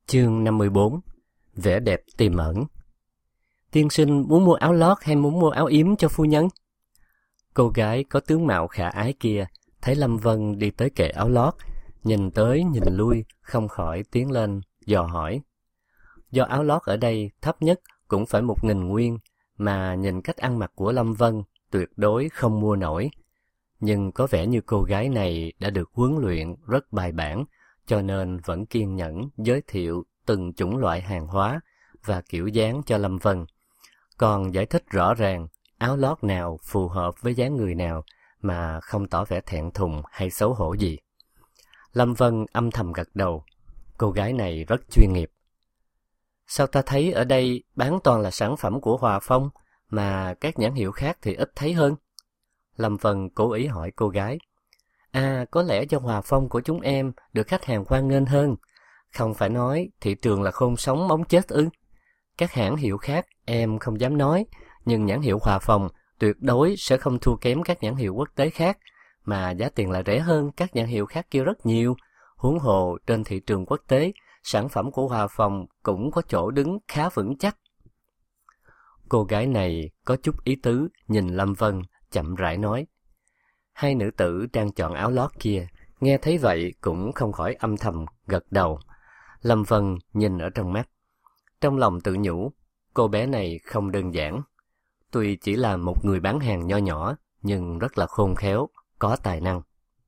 Chương 54. Vẻ đẹp tiềm ẩn. Tiên sinh muốn mua áo lót hay muốn mua áo yếm cho phu nhân? Cô gái có tướng mạo khả ái kia thấy Lâm Vân đi tới kệ áo lót, nhìn tới nhìn lui, không khỏi tiến lên dò hỏi. Do áo lót ở đây thấp nhất cũng phải 1.000 nguyên, mà nhìn cách ăn mặc của Lâm Vân tuyệt đối không mua nổi. Nhưng có vẻ như cô gái này đã được huấn luyện rất bài bản, cho nên vẫn kiên nhẫn giới thiệu từng chủng loại hàng hóa và kiểu dáng cho Lâm Vân. Còn giải thích rõ ràng áo lót nào phù hợp với dáng người nào mà không tỏ vẻ thẹn thùng hay xấu hổ gì. Lâm Vân âm thầm gật đầu, cô gái này rất chuyên nghiệp. Sao ta thấy ở đây bán toàn là sản phẩm của Hòa Phong, mà các nhãn hiệu khác thì ít thấy hơn? Lâm Vân cố ý hỏi cô gái. Có lẽ do Hòa Phong của chúng em được khách hàng hoan nghênh hơn. Không phải nói thị trường là khôn sống móng chết ư? Các hãng hiệu khác em không dám nói, nhưng nhãn hiệu Hòa Phong tuyệt đối sẽ không thua kém các nhãn hiệu quốc tế khác, mà giá tiền lại rẻ hơn các nhãn hiệu khác kia rất nhiều. Huống hồ trên thị trường quốc tế, sản phẩm của Hòa Phong cũng có chỗ đứng khá vững chắc. Cô gái này có chút ý tứ nhìn Lâm Vân, chậm rãi nói. Hai nữ tử đang chọn áo lót kia, nghe thấy vậy cũng không khỏi âm thầm gật đầu. Lâm Vân nhìn ở trong mắt, trong lòng tự nhủ, cô bé này không đơn giản. Tuy chỉ là một người bán hàng nho nhỏ, nhưng rất là khôn khéo, có tài năng.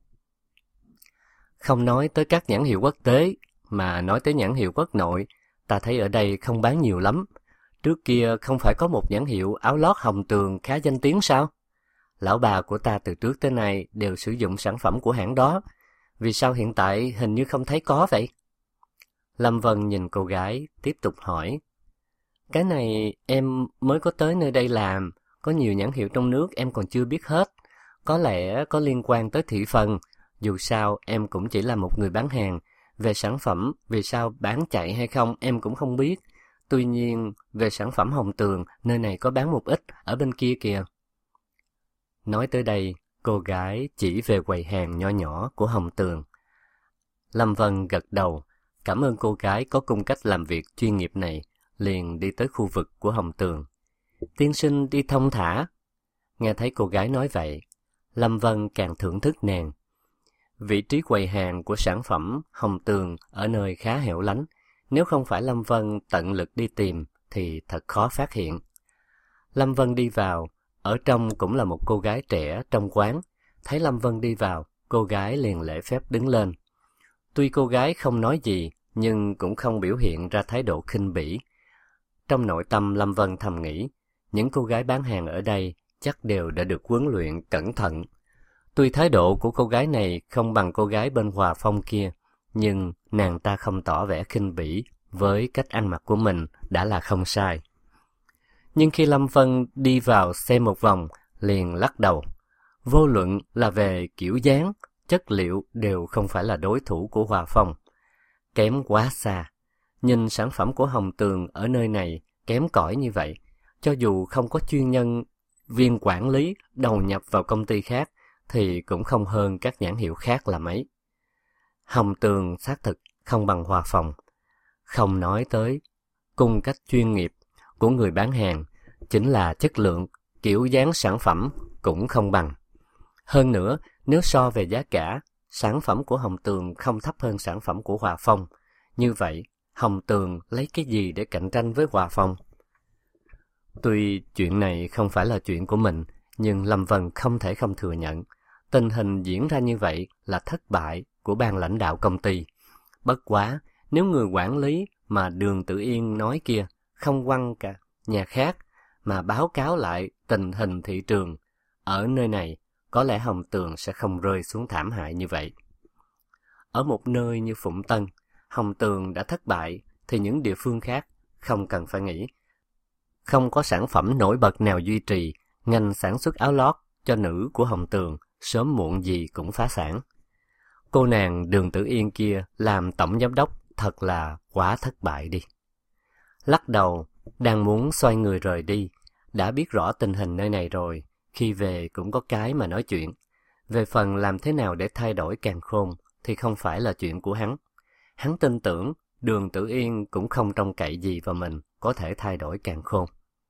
Không nói tới các nhãn hiệu quốc tế, mà nói tới nhãn hiệu quốc nội, ta thấy ở đây không bán nhiều lắm. Trước kia không phải có một nhãn hiệu áo lót Hồng Tường khá danh tiếng sao? Lão bà của ta từ trước tới nay đều sử dụng sản phẩm của hãng đó. Vì sao hiện tại hình như không thấy có vậy? Lâm Vân nhìn cô gái, tiếp tục hỏi. Cái này em mới có tới nơi đây làm, có nhiều nhãn hiệu trong nước em còn chưa biết hết. Có lẽ có liên quan tới thị phần, dù sao em cũng chỉ là một người bán hàng. Về sản phẩm, vì sao bán chạy hay không em cũng không biết. Tuy nhiên, về sản phẩm Hồng Tường, nơi này có bán một ít, ở bên kia kìa. Nói tới đây, cô gái chỉ về quầy hàng nho nhỏ của Hồng Tường. Lâm Vân gật đầu, cảm ơn cô gái có cung cách làm việc chuyên nghiệp này, liền đi tới khu vực của Hồng Tường. Tiên sinh đi thông thả. Nghe thấy cô gái nói vậy, Lâm Vân càng thưởng thức nàng. Vị trí quầy hàng của sản phẩm Hồng Tường ở nơi khá hẻo lánh, nếu không phải Lâm Vân tận lực đi tìm thì thật khó phát hiện. Lâm Vân đi vào, ở trong cũng là một cô gái trẻ trong quán. Thấy Lâm Vân đi vào, cô gái liền lễ phép đứng lên. Tuy cô gái không nói gì, nhưng cũng không biểu hiện ra thái độ khinh bỉ. Trong nội tâm Lâm Vân thầm nghĩ, những cô gái bán hàng ở đây chắc đều đã được huấn luyện cẩn thận. Tuy thái độ của cô gái này không bằng cô gái bên Hòa Phong kia, nhưng nàng ta không tỏ vẻ khinh bỉ với cách ăn mặc của mình đã là không sai. Nhưng khi Lâm Vân đi vào xem một vòng, liền lắc đầu. Vô luận là về kiểu dáng, chất liệu đều không phải là đối thủ của Hòa Phong. Kém quá xa. Nhìn sản phẩm của Hồng Tường ở nơi này kém cỏi như vậy, cho dù không có chuyên nhân viên quản lý đầu nhập vào công ty khác, thì cũng không hơn các nhãn hiệu khác là mấy. Hồng Tường xác thực không bằng Hòa Phong. Không nói tới cung cách chuyên nghiệp của người bán hàng, chính là chất lượng, kiểu dáng sản phẩm cũng không bằng. Hơn nữa, nếu so về giá cả, sản phẩm của Hồng Tường không thấp hơn sản phẩm của Hòa Phong. Như vậy, Hồng Tường lấy cái gì để cạnh tranh với Hòa Phong? Tuy chuyện này không phải là chuyện của mình, nhưng Lâm Vân không thể không thừa nhận. Tình hình diễn ra như vậy là thất bại của ban lãnh đạo công ty. Bất quá, nếu người quản lý mà Đường Tử Yên nói kia không quăng cả nhà khác mà báo cáo lại tình hình thị trường ở nơi này, có lẽ Hồng Tường sẽ không rơi xuống thảm hại như vậy. Ở một nơi như Phụng Tân, Hồng Tường đã thất bại thì những địa phương khác không cần phải nghĩ. Không có sản phẩm nổi bật nào duy trì, ngành sản xuất áo lót cho nữ của Hồng Tường sớm muộn gì cũng phá sản. Cô nàng Đường Tử Yên kia làm tổng giám đốc thật là quá thất bại đi. Lắc đầu, đang muốn xoay người rời đi, đã biết rõ tình hình nơi này rồi, khi về cũng có cái mà nói chuyện. Về phần làm thế nào để thay đổi càn khôn thì không phải là chuyện của hắn. Hắn tin tưởng Đường Tử Yên cũng không trông cậy gì vào mình có thể thay đổi càn khôn.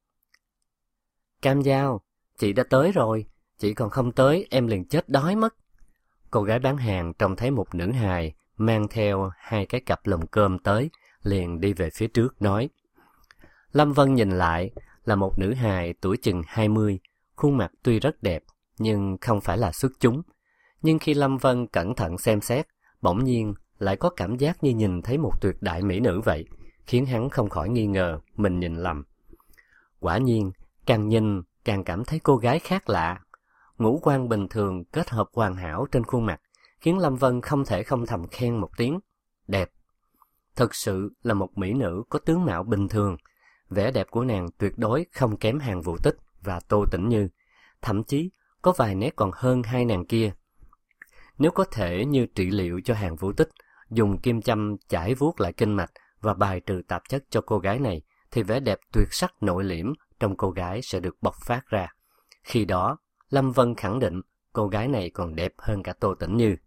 Cam Giao, chị đã tới rồi, chị còn không tới em liền chết đói mất. Cô gái bán hàng trông thấy một nữ hài mang theo 2 cái cặp lồng cơm tới, liền đi về phía trước nói. Lâm Vân nhìn lại là một nữ hài tuổi chừng 20, khuôn mặt tuy rất đẹp nhưng không phải là xuất chúng. Nhưng khi Lâm Vân cẩn thận xem xét, bỗng nhiên lại có cảm giác như nhìn thấy một tuyệt đại mỹ nữ vậy, khiến hắn không khỏi nghi ngờ mình nhìn lầm. Quả nhiên, càng nhìn càng cảm thấy cô gái khác lạ. Ngũ quan bình thường kết hợp hoàn hảo trên khuôn mặt, khiến Lâm Vân không thể không thầm khen một tiếng. Đẹp. Thực sự là một mỹ nữ có tướng mạo bình thường. Vẻ đẹp của nàng tuyệt đối không kém Hàn Vũ Tích và Tô Tĩnh Như. Thậm chí có vài nét còn hơn hai nàng kia. Nếu có thể như trị liệu cho Hàn Vũ Tích, dùng kim châm chải vuốt lại kinh mạch và bài trừ tạp chất cho cô gái này, thì vẻ đẹp tuyệt sắc nội liễm trong cô gái sẽ được bộc phát ra. Khi đó, Lâm Vân khẳng định cô gái này còn đẹp hơn cả Tô Tĩnh Như.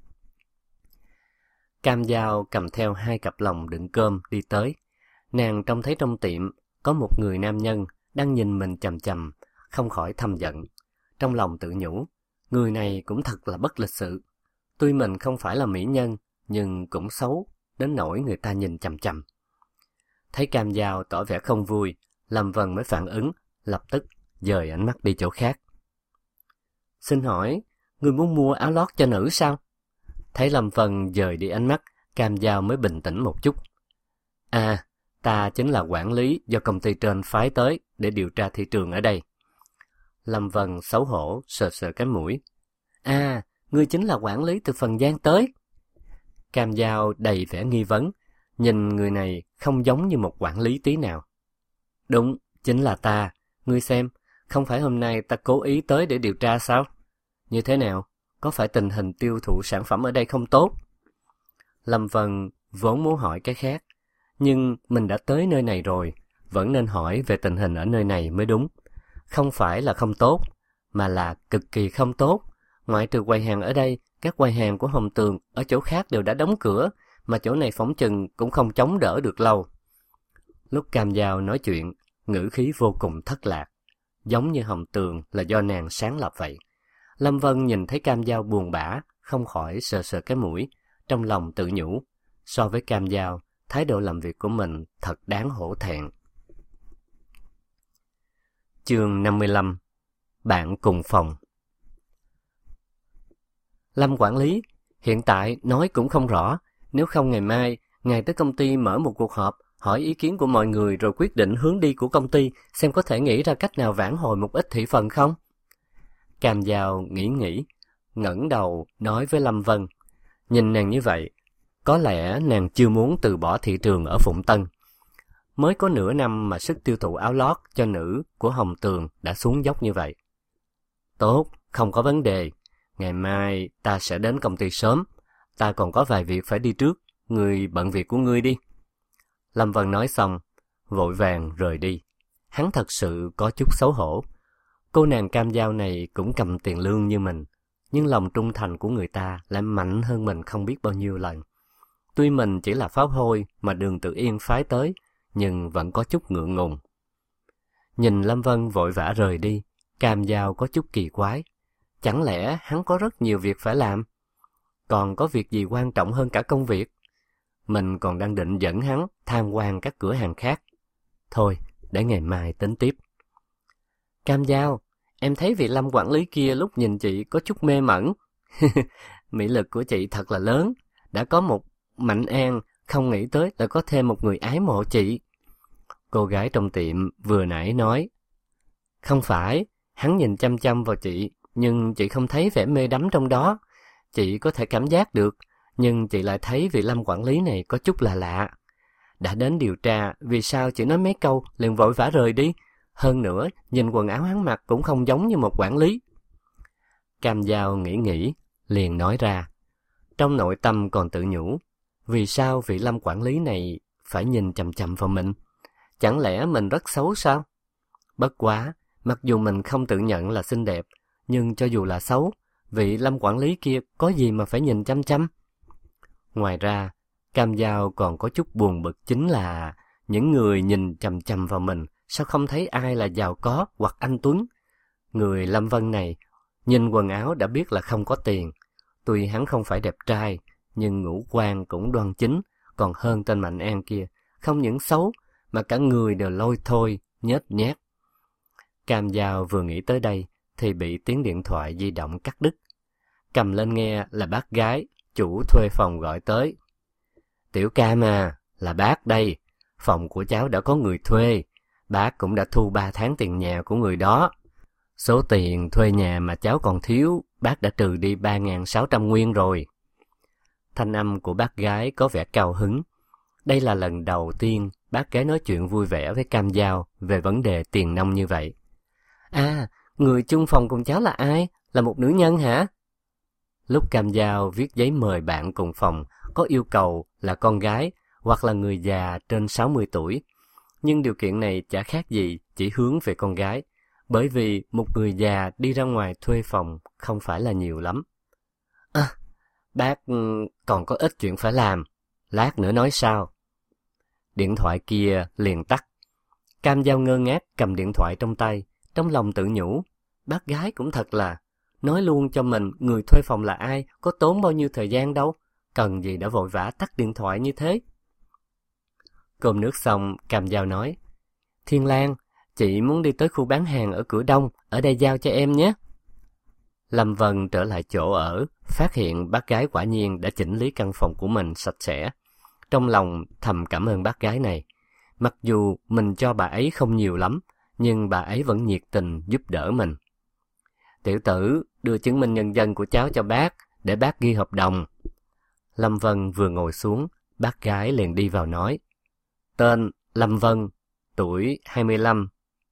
Cam Giao cầm theo 2 cặp lồng đựng cơm đi tới. Nàng trông thấy trong tiệm có một người nam nhân đang nhìn mình chằm chằm, không khỏi thầm giận. Trong lòng tự nhủ, người này cũng thật là bất lịch sự. Tuy mình không phải là mỹ nhân, nhưng cũng xấu đến nỗi người ta nhìn chằm chằm. Thấy Cam Giao tỏ vẻ không vui, Lâm Vân mới phản ứng, lập tức dời ánh mắt đi chỗ khác. Xin hỏi, người muốn mua áo lót cho nữ sao? Thấy Lâm Vân dời đi ánh mắt, Cam Giao mới bình tĩnh một chút. À, ta chính là quản lý do công ty trên phái tới để điều tra thị trường ở đây. Lâm Vân xấu hổ sờ sờ cái mũi. À, ngươi chính là quản lý từ Phần Giang tới. Cam Giao đầy vẻ nghi vấn, nhìn người này không giống như một quản lý tí nào. Đúng, chính là ta. Ngươi xem, không phải hôm nay ta cố ý tới để điều tra sao? Như thế nào? Có phải tình hình tiêu thụ sản phẩm ở đây không tốt? Lâm Vân vốn muốn hỏi cái khác, nhưng mình đã tới nơi này rồi, vẫn nên hỏi về tình hình ở nơi này mới đúng. Không phải là không tốt, mà là cực kỳ không tốt. Ngoại trừ quầy hàng ở đây, các quầy hàng của Hồng Tường ở chỗ khác đều đã đóng cửa, mà chỗ này phỏng chừng cũng không chống đỡ được lâu. Lúc Cam Giao nói chuyện, ngữ khí vô cùng thất lạc, giống như Hồng Tường là do nàng sáng lập vậy. Lâm Vân nhìn thấy Cam Giao buồn bã, không khỏi sờ sờ cái mũi, trong lòng tự nhủ. So với Cam Giao, thái độ làm việc của mình thật đáng hổ thẹn. Chương 55. Bạn cùng phòng. Lâm quản lý, hiện tại nói cũng không rõ, nếu không ngày mai, ngài tới công ty mở một cuộc họp, hỏi ý kiến của mọi người rồi quyết định hướng đi của công ty, xem có thể nghĩ ra cách nào vãn hồi một ít thị phần không? Cam Giao nghĩ, ngẩng đầu nói với Lâm Vân. Nhìn nàng như vậy, có lẽ nàng chưa muốn từ bỏ thị trường ở Phụng Tân. Mới có nửa năm mà sức tiêu thụ áo lót cho nữ của Hồng Tường đã xuống dốc như vậy. Tốt, không có vấn đề. Ngày mai ta sẽ đến công ty sớm. Ta còn có vài việc phải đi trước. Ngươi bận việc của ngươi đi. Lâm Vân nói xong, vội vàng rời đi. Hắn thật sự có chút xấu hổ. Cô nàng Cam Giao này cũng cầm tiền lương như mình, nhưng lòng trung thành của người ta lại mạnh hơn mình không biết bao nhiêu lần. Tuy mình chỉ là pháo hôi mà Đường Tự Yên phái tới, nhưng vẫn có chút ngượng ngùng. Nhìn Lâm Vân vội vã rời đi, Cam Giao có chút kỳ quái. Chẳng lẽ hắn có rất nhiều việc phải làm? Còn có việc gì quan trọng hơn cả công việc? Mình còn đang định dẫn hắn tham quan các cửa hàng khác. Thôi, để ngày mai tính tiếp. Cam Giao, em thấy vị Lâm quản lý kia lúc nhìn chị có chút mê mẩn. Mỹ lực của chị thật là lớn. Đã có một Mạnh An, không nghĩ tới là có thêm một người ái mộ chị. Cô gái trong tiệm vừa nãy nói. Không phải, hắn nhìn chăm chăm vào chị, nhưng chị không thấy vẻ mê đắm trong đó. Chị có thể cảm giác được, nhưng chị lại thấy vị Lâm quản lý này có chút là lạ. Đã đến điều tra, vì sao chị nói mấy câu liền vội vã rời đi? Hơn nữa, nhìn quần áo hắn mặc cũng không giống như một quản lý. Cam Giao nghĩ, liền nói ra. Trong nội tâm còn tự nhủ, vì sao vị Lâm quản lý này phải nhìn chằm chằm vào mình? Chẳng lẽ mình rất xấu sao? Bất quá, mặc dù mình không tự nhận là xinh đẹp, nhưng cho dù là xấu, vị Lâm quản lý kia có gì mà phải nhìn chăm chăm? Ngoài ra, Cam Dao còn có chút buồn bực chính là những người nhìn chằm chằm vào mình, sao không thấy ai là giàu có hoặc anh tuấn. Người Lâm Vân này, nhìn quần áo đã biết là không có tiền. Tuy hắn không phải đẹp trai, nhưng ngũ quan cũng đoan chính, còn hơn tên Mạnh An kia. Không những xấu, mà cả người đều lôi thôi, nhếch nhác. Cam Dao vừa nghĩ tới đây, thì bị tiếng điện thoại di động cắt đứt. Cầm lên nghe là bác gái, chủ thuê phòng gọi tới. Tiểu Cam à, là bác đây. Phòng của cháu đã có người thuê. Bác cũng đã thu 3 tháng tiền nhà của người đó. Số tiền thuê nhà mà cháu còn thiếu, bác đã trừ đi 3.600 nguyên rồi. Thanh âm của bác gái có vẻ cao hứng. Đây là lần đầu tiên bác gái nói chuyện vui vẻ với Cam Dao về vấn đề tiền nong như vậy. À, người chung phòng cùng cháu là ai? Là một nữ nhân hả? Lúc Cam Dao viết giấy mời bạn cùng phòng, có yêu cầu là con gái hoặc là người già trên 60 tuổi. Nhưng điều kiện này chả khác gì chỉ hướng về con gái, bởi vì một người già đi ra ngoài thuê phòng không phải là nhiều lắm. À, bác còn có ít chuyện phải làm, lát nữa nói sao. Điện thoại kia liền tắt. Cam Dao ngơ ngác cầm điện thoại trong tay, trong lòng tự nhủ, bác gái cũng thật là, nói luôn cho mình người thuê phòng là ai, có tốn bao nhiêu thời gian đâu, cần gì đã vội vã tắt điện thoại như thế. Cơm nước xong, Cam Dao nói, Thiên Lan, chị muốn đi tới khu bán hàng ở cửa đông, ở đây giao cho em nhé. Lâm Vân trở lại chỗ ở, phát hiện bác gái quả nhiên đã chỉnh lý căn phòng của mình sạch sẽ. Trong lòng thầm cảm ơn bác gái này. Mặc dù mình cho bà ấy không nhiều lắm, nhưng bà ấy vẫn nhiệt tình giúp đỡ mình. Tiểu tử, đưa chứng minh nhân dân của cháu cho bác, để bác ghi hợp đồng. Lâm Vân vừa ngồi xuống, bác gái liền đi vào nói. Tên Lâm Vân, tuổi 25.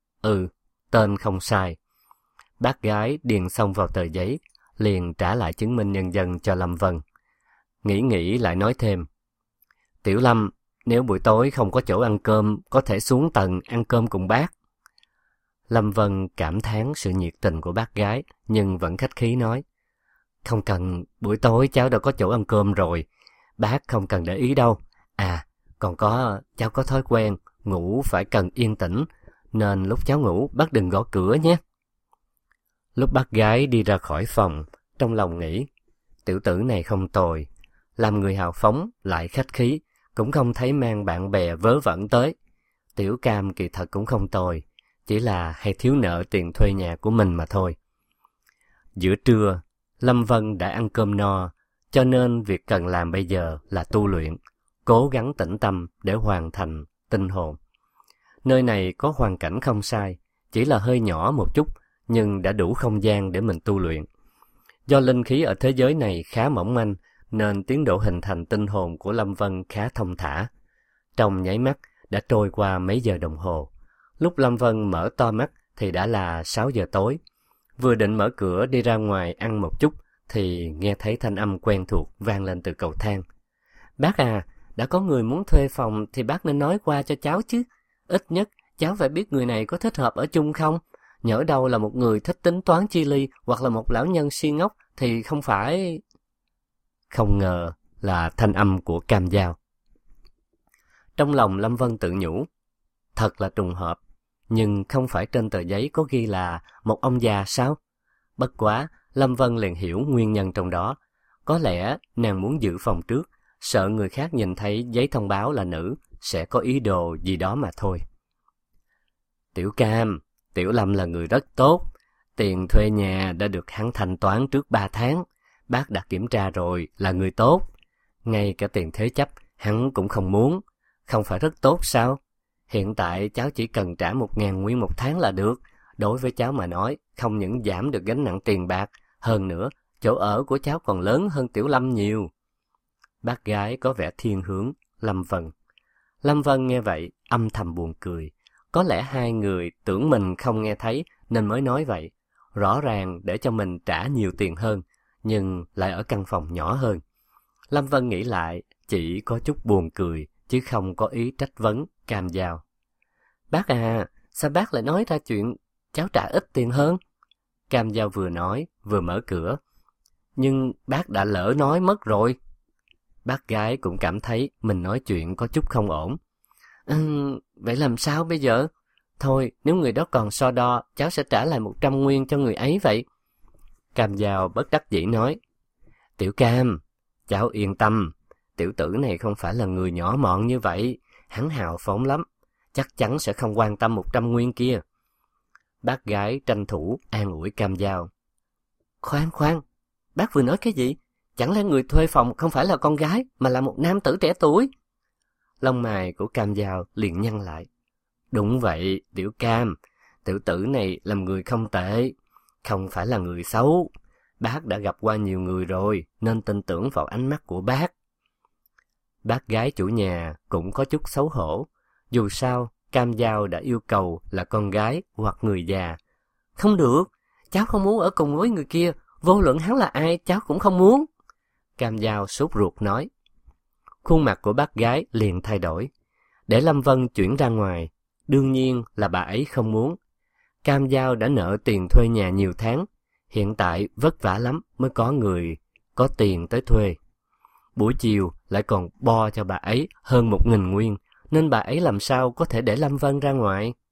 Tên không sai. Bác gái điền xong vào tờ giấy, liền trả lại chứng minh nhân dân cho Lâm Vân. Nghĩ lại nói thêm. Tiểu Lâm, nếu buổi tối không có chỗ ăn cơm, có thể xuống tầng ăn cơm cùng bác. Lâm Vân cảm thán sự nhiệt tình của bác gái, nhưng vẫn khách khí nói. Không cần, buổi tối cháu đã có chỗ ăn cơm rồi. Bác không cần để ý đâu. À, còn có, cháu có thói quen, ngủ phải cần yên tĩnh, nên lúc cháu ngủ bác đừng gõ cửa nhé. Lúc bác gái đi ra khỏi phòng, trong lòng nghĩ, tiểu tử này không tồi, làm người hào phóng, lại khách khí, cũng không thấy mang bạn bè vớ vẩn tới. Tiểu Cam kỳ thật cũng không tồi, chỉ là hay thiếu nợ tiền thuê nhà của mình mà thôi. Giữa trưa, Lâm Vân đã ăn cơm no, cho nên việc cần làm bây giờ là tu luyện, cố gắng tĩnh tâm để hoàn thành tinh hồn. Nơi này có hoàn cảnh không sai, chỉ là hơi nhỏ một chút, nhưng đã đủ không gian để mình tu luyện. Do linh khí ở thế giới này khá mỏng manh, nên tiến độ hình thành tinh hồn của Lâm Vân khá thông thả. Trong nháy mắt, đã trôi qua mấy giờ đồng hồ. Lúc Lâm Vân mở to mắt thì đã là 6 giờ tối. Vừa định mở cửa đi ra ngoài ăn một chút, thì nghe thấy thanh âm quen thuộc vang lên từ cầu thang. Bác à, đã có người muốn thuê phòng thì bác nên nói qua cho cháu chứ. Ít nhất, cháu phải biết người này có thích hợp ở chung không? Nhỡ đâu là một người thích tính toán chi ly hoặc là một lão nhân si ngốc thì không phải... Không ngờ là thanh âm của Cam Dao. Trong lòng Lâm Vân tự nhủ, thật là trùng hợp, nhưng không phải trên tờ giấy có ghi là một ông già sao? Bất quá, Lâm Vân liền hiểu nguyên nhân trong đó. Có lẽ nàng muốn giữ phòng trước, sợ người khác nhìn thấy giấy thông báo là nữ, sẽ có ý đồ gì đó mà thôi. Tiểu Cam, Tiểu Lâm là người rất tốt, tiền thuê nhà đã được hắn thanh toán trước 3 tháng, bác đã kiểm tra rồi là người tốt. Ngay cả tiền thế chấp, hắn cũng không muốn, không phải rất tốt sao? Hiện tại cháu chỉ cần trả 1.000 nguyên một tháng là được, đối với cháu mà nói, không những giảm được gánh nặng tiền bạc, hơn nữa, chỗ ở của cháu còn lớn hơn Tiểu Lâm nhiều. Bác gái có vẻ thiên hướng, Lâm Vân. Lâm Vân nghe vậy, âm thầm buồn cười. Có lẽ hai người tưởng mình không nghe thấy nên mới nói vậy. Rõ ràng để cho mình trả nhiều tiền hơn, nhưng lại ở căn phòng nhỏ hơn. Lâm Vân nghĩ lại, chỉ có chút buồn cười, chứ không có ý trách vấn Cam Dao. Bác à, sao bác lại nói ra chuyện cháu trả ít tiền hơn? Cam Dao vừa nói, vừa mở cửa. Nhưng bác đã lỡ nói mất rồi. Bác gái cũng cảm thấy mình nói chuyện có chút không ổn. Vậy làm sao bây giờ? Thôi, nếu người đó còn so đo, cháu sẽ trả lại 100 nguyên cho người ấy vậy. Cam Dao bất đắc dĩ nói. Tiểu Cam, cháu yên tâm, tiểu tử này không phải là người nhỏ mọn như vậy, hắn hào phóng lắm, chắc chắn sẽ không quan tâm 100 nguyên kia. Bác gái tranh thủ an ủi Cam Dao. Khoan, bác vừa nói cái gì? Chẳng lẽ người thuê phòng không phải là con gái, mà là một nam tử trẻ tuổi? Lông mày của Cam Dao liền nhăn lại. Đúng vậy, Tiểu Cam, tiểu tử này làm người không tệ, không phải là người xấu. Bác đã gặp qua nhiều người rồi, nên tin tưởng vào ánh mắt của bác. Bác gái chủ nhà cũng có chút xấu hổ. Dù sao, Cam Dao đã yêu cầu là con gái hoặc người già. Không được, cháu không muốn ở cùng với người kia, vô luận hắn là ai, cháu cũng không muốn. Cam Dao sốt ruột nói. Khuôn mặt của bác gái liền thay đổi. Để Lâm Vân chuyển ra ngoài, đương nhiên là bà ấy không muốn. Cam Dao đã nợ tiền thuê nhà nhiều tháng, hiện tại vất vả lắm mới có người có tiền tới thuê. Buổi chiều lại còn bo cho bà ấy hơn 1.000 nguyên, nên bà ấy làm sao có thể để Lâm Vân ra ngoài.